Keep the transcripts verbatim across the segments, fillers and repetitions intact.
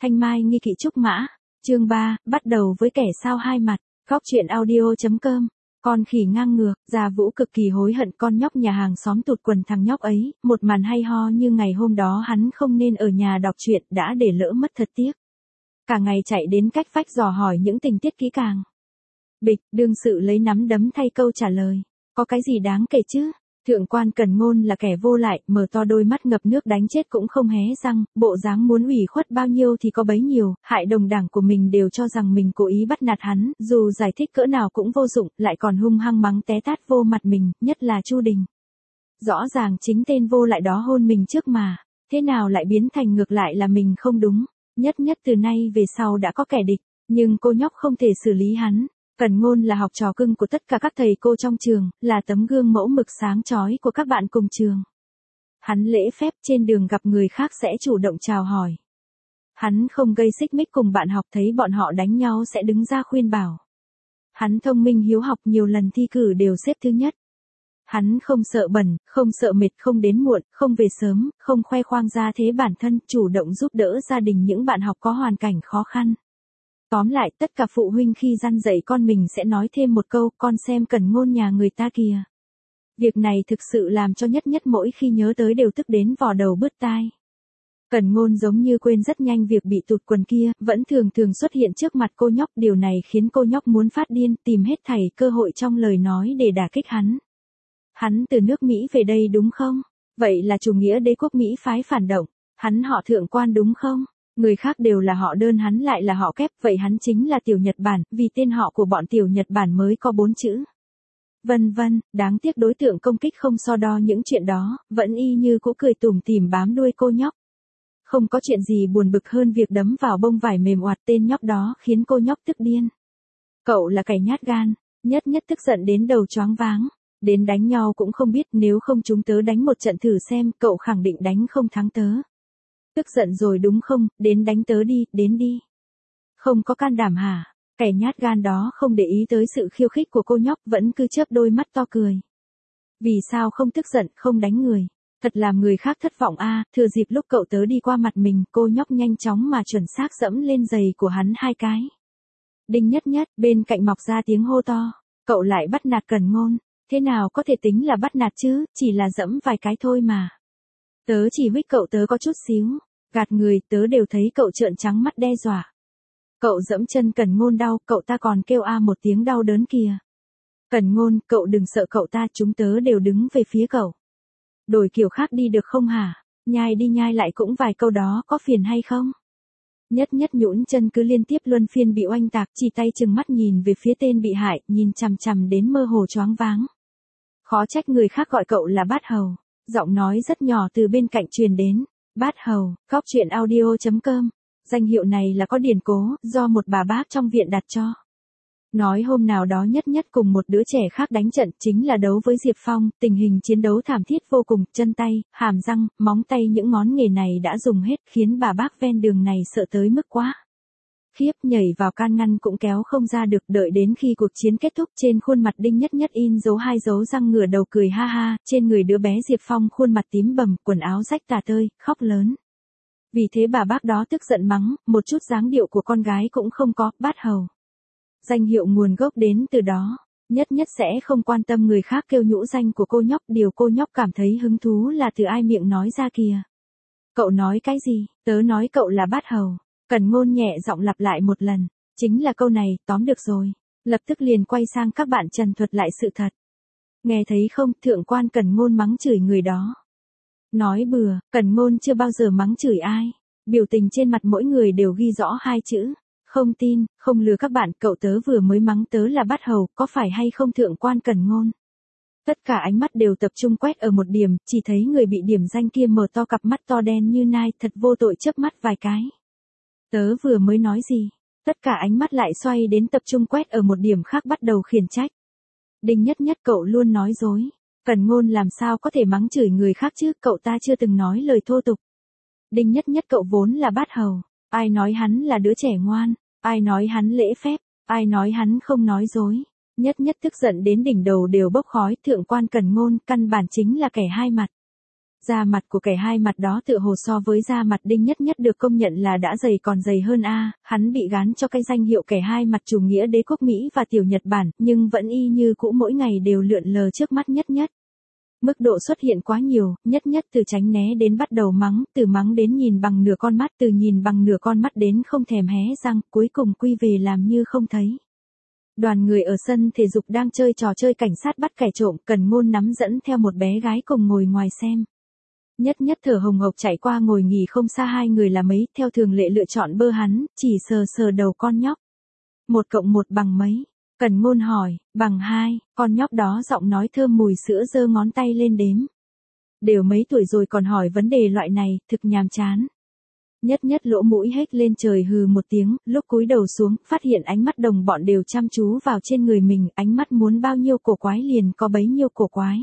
Thanh Mai nghi kỵ trúc mã. Chương ba, bắt đầu với kẻ sao hai mặt. Góc truyện audio chấm com. Con khỉ ngang ngược, Gia Vũ cực kỳ hối hận con nhóc nhà hàng xóm tụt quần thằng nhóc ấy, một màn hay ho như ngày hôm đó hắn không nên ở nhà đọc truyện đã để lỡ mất thật tiếc. Cả ngày chạy đến cách vách dò hỏi những tình tiết kỹ càng. Bịch, đương sự lấy nắm đấm thay câu trả lời. Có cái gì đáng kể chứ? Thượng quan Cần Ngôn là kẻ vô lại, mở to đôi mắt ngập nước đánh chết cũng không hé răng, bộ dáng muốn ủy khuất bao nhiêu thì có bấy nhiêu, hại đồng đảng của mình đều cho rằng mình cố ý bắt nạt hắn, dù giải thích cỡ nào cũng vô dụng, lại còn hung hăng mắng té tát vô mặt mình, nhất là Chu Đình. Rõ ràng chính tên vô lại đó hôn mình trước mà, thế nào lại biến thành ngược lại là mình không đúng, nhất nhất từ nay về sau đã có kẻ địch, nhưng cô nhóc không thể xử lý hắn. Cần Ngôn là học trò cưng của tất cả các thầy cô trong trường, là tấm gương mẫu mực sáng chói của các bạn cùng trường. Hắn lễ phép trên đường gặp người khác sẽ chủ động chào hỏi. Hắn không gây xích mích cùng bạn học, thấy bọn họ đánh nhau sẽ đứng ra khuyên bảo. Hắn thông minh hiếu học, nhiều lần thi cử đều xếp thứ nhất. Hắn không sợ bẩn, không sợ mệt, không đến muộn, không về sớm, không khoe khoang ra thế bản thân, chủ động giúp đỡ gia đình những bạn học có hoàn cảnh khó khăn. Tóm lại, tất cả phụ huynh khi răn dạy con mình sẽ nói thêm một câu, con xem Cần Ngôn nhà người ta kìa. Việc này thực sự làm cho nhất nhất mỗi khi nhớ tới đều tức đến vò đầu bứt tai. Cần Ngôn giống như quên rất nhanh việc bị tụt quần kia, vẫn thường thường xuất hiện trước mặt cô nhóc, điều này khiến cô nhóc muốn phát điên, tìm hết thảy cơ hội trong lời nói để đả kích hắn. Hắn từ nước Mỹ về đây đúng không? Vậy là chủ nghĩa đế quốc Mỹ phái phản động, hắn họ Thượng quan đúng không? Người khác đều là họ đơn, hắn lại là họ kép, vậy hắn chính là Tiểu Nhật Bản, vì tên họ của bọn Tiểu Nhật Bản mới có bốn chữ. Vân vân, đáng tiếc đối tượng công kích không so đo những chuyện đó, vẫn y như cũ cười tủm tỉm bám đuôi cô nhóc. Không có chuyện gì buồn bực hơn việc đấm vào bông vải mềm oạt tên nhóc đó, khiến cô nhóc tức điên. Cậu là kẻ nhát gan, nhất nhất tức giận đến đầu choáng váng, đến đánh nhau cũng không biết, nếu không chúng tớ đánh một trận thử xem, cậu khẳng định đánh không thắng tớ. Tức giận rồi đúng không, đến đánh tớ đi, đến đi. Không có can đảm hả? Kẻ nhát gan đó không để ý tới sự khiêu khích của cô nhóc, vẫn cứ chớp đôi mắt to cười. Vì sao không tức giận, không đánh người? Thật làm người khác thất vọng a. Thừa dịp lúc cậu tớ đi qua mặt mình, cô nhóc nhanh chóng mà chuẩn xác dẫm lên giày của hắn hai cái. Đinh nhất nhất, bên cạnh mọc ra tiếng hô to. Cậu lại bắt nạt Cần Ngôn. Thế nào có thể tính là bắt nạt chứ, chỉ là dẫm vài cái thôi mà. Tớ chỉ huých cậu tớ có chút xíu, gạt người, tớ đều thấy cậu trợn trắng mắt đe dọa. Cậu dẫm chân Cần Ngôn đau, cậu ta còn kêu a một tiếng đau đớn kìa. Cần Ngôn, cậu đừng sợ cậu ta, chúng tớ đều đứng về phía cậu. Đổi kiểu khác đi được không hả? Nhai đi nhai lại cũng vài câu đó có phiền hay không? Nhất nhất nhũn chân cứ liên tiếp luân phiên bị oanh tạc, chỉ tay chừng mắt nhìn về phía tên bị hại, nhìn chằm chằm đến mơ hồ choáng váng. Khó trách người khác gọi cậu là bát hầu. Giọng nói rất nhỏ từ bên cạnh truyền đến. Bát hầu, góc truyện audio chấm com. Danh hiệu này là có điển cố, do một bà bác trong viện đặt cho. Nói hôm nào đó nhất nhất cùng một đứa trẻ khác đánh trận, chính là đấu với Diệp Phong, tình hình chiến đấu thảm thiết vô cùng, chân tay, hàm răng, móng tay những ngón nghề này đã dùng hết, khiến bà bác ven đường này sợ tới mức quá. Khiếp, nhảy vào can ngăn cũng kéo không ra được, đợi đến khi cuộc chiến kết thúc, trên khuôn mặt Đinh nhất nhất in dấu hai dấu răng, ngửa đầu cười ha ha, trên người đứa bé Diệp Phong khuôn mặt tím bầm, quần áo rách tả tơi, khóc lớn. Vì thế bà bác đó tức giận mắng, một chút dáng điệu của con gái cũng không có, bát hầu. Danh hiệu nguồn gốc đến từ đó, nhất nhất sẽ không quan tâm người khác kêu nhũ danh của cô nhóc, điều cô nhóc cảm thấy hứng thú là từ ai miệng nói ra kìa. Cậu nói cái gì? Tớ nói cậu là bát hầu. Cần Ngôn nhẹ giọng lặp lại một lần, chính là câu này, tóm được rồi. Lập tức liền quay sang các bạn trần thuật lại sự thật. Nghe thấy không, Thượng quan Cần Ngôn mắng chửi người đó. Nói bừa, Cần Ngôn chưa bao giờ mắng chửi ai. Biểu tình trên mặt mỗi người đều ghi rõ hai chữ. Không tin, không lừa các bạn, cậu tớ vừa mới mắng tớ là bát hầu, có phải hay không Thượng quan Cần Ngôn? Tất cả ánh mắt đều tập trung quét ở một điểm, chỉ thấy người bị điểm danh kia mở to cặp mắt to đen như nai, thật vô tội chớp mắt vài cái. Tớ vừa mới nói gì? Tất cả ánh mắt lại xoay đến tập trung quét ở một điểm khác, bắt đầu khiển trách. Đinh nhất nhất, cậu luôn nói dối. Cần Ngôn làm sao có thể mắng chửi người khác chứ, cậu ta chưa từng nói lời thô tục. Đinh nhất nhất, cậu vốn là bát hầu. Ai nói hắn là đứa trẻ ngoan? Ai nói hắn lễ phép? Ai nói hắn không nói dối? Nhất nhất tức giận đến đỉnh đầu đều bốc khói, Thượng quan Cần Ngôn căn bản chính là kẻ hai mặt. Da mặt của kẻ hai mặt đó tựa hồ so với da mặt Đinh Nhất Nhất được công nhận là đã dày còn dày hơn a, hắn bị gán cho cái danh hiệu kẻ hai mặt chủ nghĩa đế quốc Mỹ và tiểu Nhật Bản, nhưng vẫn y như cũ mỗi ngày đều lượn lờ trước mắt Nhất Nhất. Mức độ xuất hiện quá nhiều, Nhất Nhất từ tránh né đến bắt đầu mắng, từ mắng đến nhìn bằng nửa con mắt, từ nhìn bằng nửa con mắt đến không thèm hé răng, cuối cùng quy về làm như không thấy. Đoàn người ở sân thể dục đang chơi trò chơi cảnh sát bắt kẻ trộm, Cần Ngôn nắm dẫn theo một bé gái cùng ngồi ngoài xem. Nhất Nhất thở hồng hộc chạy qua ngồi nghỉ không xa hai người là mấy, theo thường lệ lựa chọn bơ hắn, chỉ sờ sờ đầu con nhóc. Một cộng một bằng mấy? Cần Ngôn hỏi. Bằng hai, con nhóc đó giọng nói thơm mùi sữa giơ ngón tay lên đếm. Đều mấy tuổi rồi còn hỏi vấn đề loại này, thực nhàm chán. Nhất Nhất lỗ mũi hếch lên trời hừ một tiếng, lúc cúi đầu xuống, phát hiện ánh mắt đồng bọn đều chăm chú vào trên người mình, ánh mắt muốn bao nhiêu cổ quái liền có bấy nhiêu cổ quái.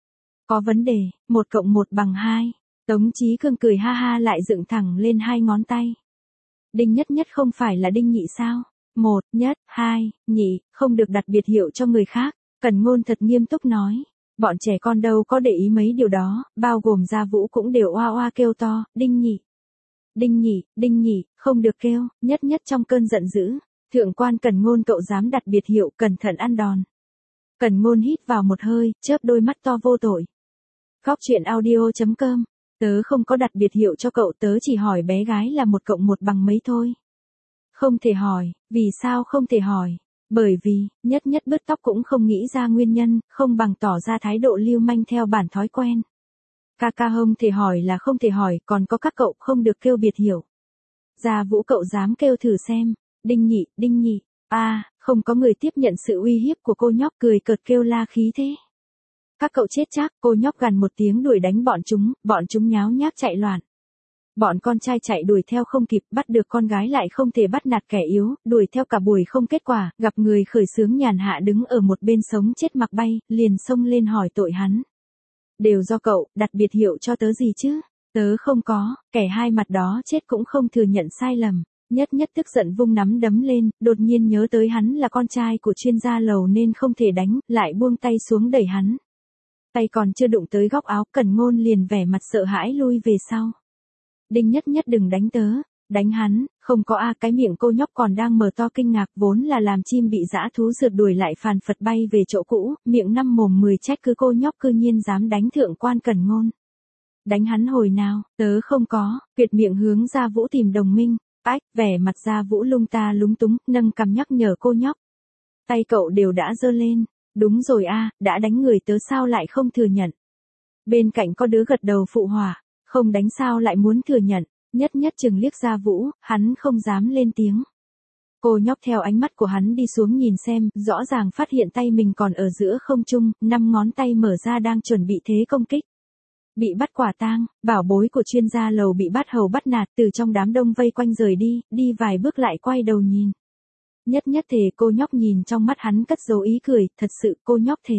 Có vấn đề, một cộng một bằng hai. Tống Chí Cương cười ha ha lại dựng thẳng lên hai ngón tay. Đinh Nhất Nhất không phải là Đinh Nhị sao? Một, nhất, hai, nhị, không được đặt biệt hiệu cho người khác. Cần Ngôn thật nghiêm túc nói. Bọn trẻ con đâu có để ý mấy điều đó, bao gồm Gia Vũ cũng đều oa oa kêu to, Đinh Nhị. Đinh Nhị, Đinh Nhị, không được kêu, Nhất Nhất trong cơn giận dữ. Thượng quan Cần Ngôn cậu dám đặt biệt hiệu, cẩn thận ăn đòn. Cần Ngôn hít vào một hơi, chớp đôi mắt to vô tội. Góc truyện audio chấm com. Tớ không có đặt biệt hiệu cho cậu, tớ chỉ hỏi bé gái là một cộng một bằng mấy thôi. Không thể hỏi, vì sao không thể hỏi? Bởi vì, Nhất Nhất bứt tóc cũng không nghĩ ra nguyên nhân, không bằng tỏ ra thái độ lưu manh theo bản thói quen. Ca ca không thể hỏi là không thể hỏi, còn có các cậu không được kêu biệt hiệu. Gia Vũ cậu dám kêu thử xem. Đinh Nhị, Đinh Nhị. A, à, không có người tiếp nhận sự uy hiếp của cô nhóc, cười cợt kêu la khí thế. Các cậu chết chắc, cô nhóc gằn một tiếng đuổi đánh bọn chúng, bọn chúng nháo nhác chạy loạn. Bọn con trai chạy đuổi theo không kịp, bắt được con gái lại không thể bắt nạt kẻ yếu, đuổi theo cả buổi không kết quả, gặp người khởi xướng nhàn hạ đứng ở một bên sống chết mặc bay, liền xông lên hỏi tội hắn. Đều do cậu, đặt biệt hiệu cho tớ gì chứ? Tớ không có, kẻ hai mặt đó chết cũng không thừa nhận sai lầm. Nhất Nhất tức giận vung nắm đấm lên, đột nhiên nhớ tới hắn là con trai của chuyên gia lầu nên không thể đánh, lại buông tay xuống đẩy hắn. Tay còn chưa đụng tới góc áo, Cần Ngôn liền vẻ mặt sợ hãi lui về sau. Đinh Nhất Nhất đừng đánh tớ, đánh hắn, không có a. Cái miệng cô nhóc còn đang mở to kinh ngạc, vốn là làm chim bị dã thú rượt đuổi lại phàn phật bay về chỗ cũ, miệng năm mồm mười trách cứ cô nhóc cư nhiên dám đánh thượng quan Cần Ngôn. Đánh hắn hồi nào, tớ không có, Kiệt miệng hướng Gia Vũ tìm đồng minh. Ách, vẻ mặt Gia Vũ lung ta lúng túng, nâng cằm nhắc nhở cô nhóc. Tay cậu đều đã giơ lên. Đúng rồi a, đã đánh người tớ sao lại không thừa nhận. Bên cạnh có đứa gật đầu phụ họa, không đánh sao lại muốn thừa nhận. Nhất Nhất chừng liếc Gia Vũ, hắn không dám lên tiếng. Cô nhóc theo ánh mắt của hắn đi xuống nhìn xem, rõ ràng phát hiện tay mình còn ở giữa không trung, năm ngón tay mở ra đang chuẩn bị thế công kích. Bị bắt quả tang, bảo bối của chuyên gia lầu bị bắt hầu bắt nạt, từ trong đám đông vây quanh rời đi, đi vài bước lại quay đầu nhìn. Nhất Nhất thề, cô nhóc nhìn trong mắt hắn cất dấu ý cười, thật sự cô nhóc thề.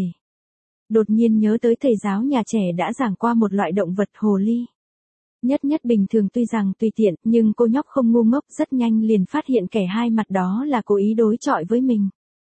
Đột nhiên nhớ tới thầy giáo nhà trẻ đã giảng qua một loại động vật hồ ly. Nhất Nhất bình thường tuy rằng tùy tiện, nhưng cô nhóc không ngu ngốc, rất nhanh liền phát hiện kẻ hai mặt đó là cố ý đối chọi với mình.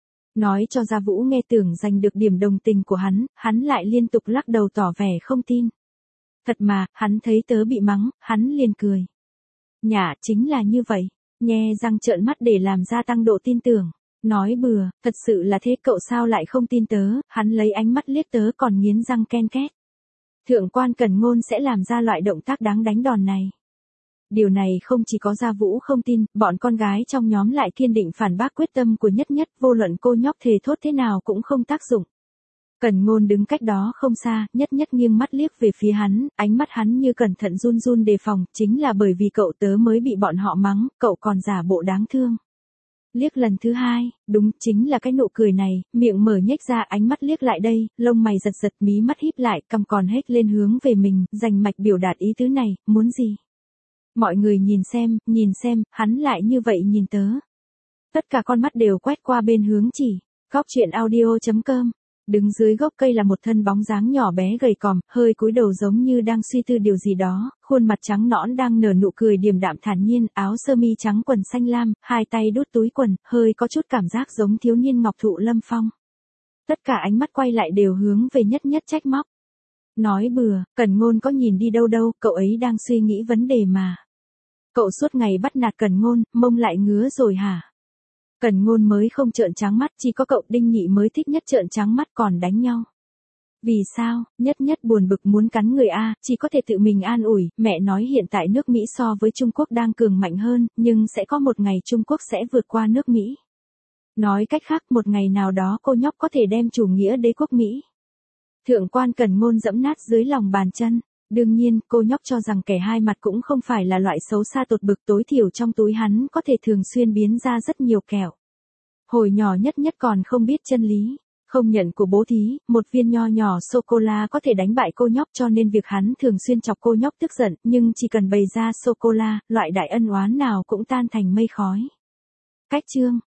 Nói cho Gia Vũ nghe tưởng giành được điểm đồng tình của hắn, hắn lại liên tục lắc đầu tỏ vẻ không tin. Thật mà, hắn thấy tớ bị mắng, hắn liền cười. Nhả, chính là như vậy. Nhe răng trợn mắt để làm gia tăng độ tin tưởng. Nói bừa, thật sự là thế, cậu sao lại không tin tớ? Hắn lấy ánh mắt liếc tớ còn nghiến răng ken két. Thượng quan Cần Ngôn sẽ làm ra loại động tác đáng đánh đòn này. Điều này không chỉ có Gia Vũ không tin, bọn con gái trong nhóm lại kiên định phản bác quyết tâm của Nhất Nhất, vô luận cô nhóc thề thốt thế nào cũng không tác dụng. Cần Ngôn đứng cách đó không xa, Nhất Nhất nghiêng mắt liếc về phía hắn, ánh mắt hắn như cẩn thận run run đề phòng, chính là bởi vì cậu tớ mới bị bọn họ mắng, cậu còn giả bộ đáng thương. Liếc lần thứ hai, đúng, chính là cái nụ cười này, miệng mở nhếch ra, ánh mắt liếc lại đây, lông mày giật giật, mí mắt híp lại, cằm còn hếch lên hướng về mình, rành mạch biểu đạt ý tứ này, muốn gì? Mọi người nhìn xem, nhìn xem, hắn lại như vậy nhìn tớ. Tất cả con mắt đều quét qua bên hướng chỉ. Góc truyện audio chấm com. Đứng dưới gốc cây là một thân bóng dáng nhỏ bé gầy còm, hơi cúi đầu giống như đang suy tư điều gì đó, khuôn mặt trắng nõn đang nở nụ cười điềm đạm thản nhiên, áo sơ mi trắng quần xanh lam, hai tay đút túi quần, hơi có chút cảm giác giống thiếu niên ngọc thụ lâm phong. Tất cả ánh mắt quay lại đều hướng về Nhất Nhất trách móc. Nói bừa, Cẩn Ngôn có nhìn đi đâu đâu, cậu ấy đang suy nghĩ vấn đề mà. Cậu suốt ngày bắt nạt Cẩn Ngôn, mông lại ngứa rồi hả? Cẩn Ngôn mới không trợn trắng mắt, chỉ có cậu Đinh Nhị mới thích nhất trợn trắng mắt còn đánh nhau. Vì sao? Nhất Nhất buồn bực muốn cắn người a, chỉ có thể tự mình an ủi, mẹ nói hiện tại nước Mỹ so với Trung Quốc đang cường mạnh hơn, nhưng sẽ có một ngày Trung Quốc sẽ vượt qua nước Mỹ. Nói cách khác, một ngày nào đó cô nhóc có thể đem chủ nghĩa đế quốc Mỹ. Thượng quan Cẩn Ngôn dẫm nát dưới lòng bàn chân. Đương nhiên, cô nhóc cho rằng kẻ hai mặt cũng không phải là loại xấu xa tột bực, tối thiểu trong túi hắn có thể thường xuyên biến ra rất nhiều kẹo. Hồi nhỏ Nhất Nhất còn không biết chân lý, không nhận của bố thí, một viên nho nhỏ sô-cô-la có thể đánh bại cô nhóc, cho nên việc hắn thường xuyên chọc cô nhóc tức giận, nhưng chỉ cần bày ra sô-cô-la, loại đại ân oán nào cũng tan thành mây khói. Cách chương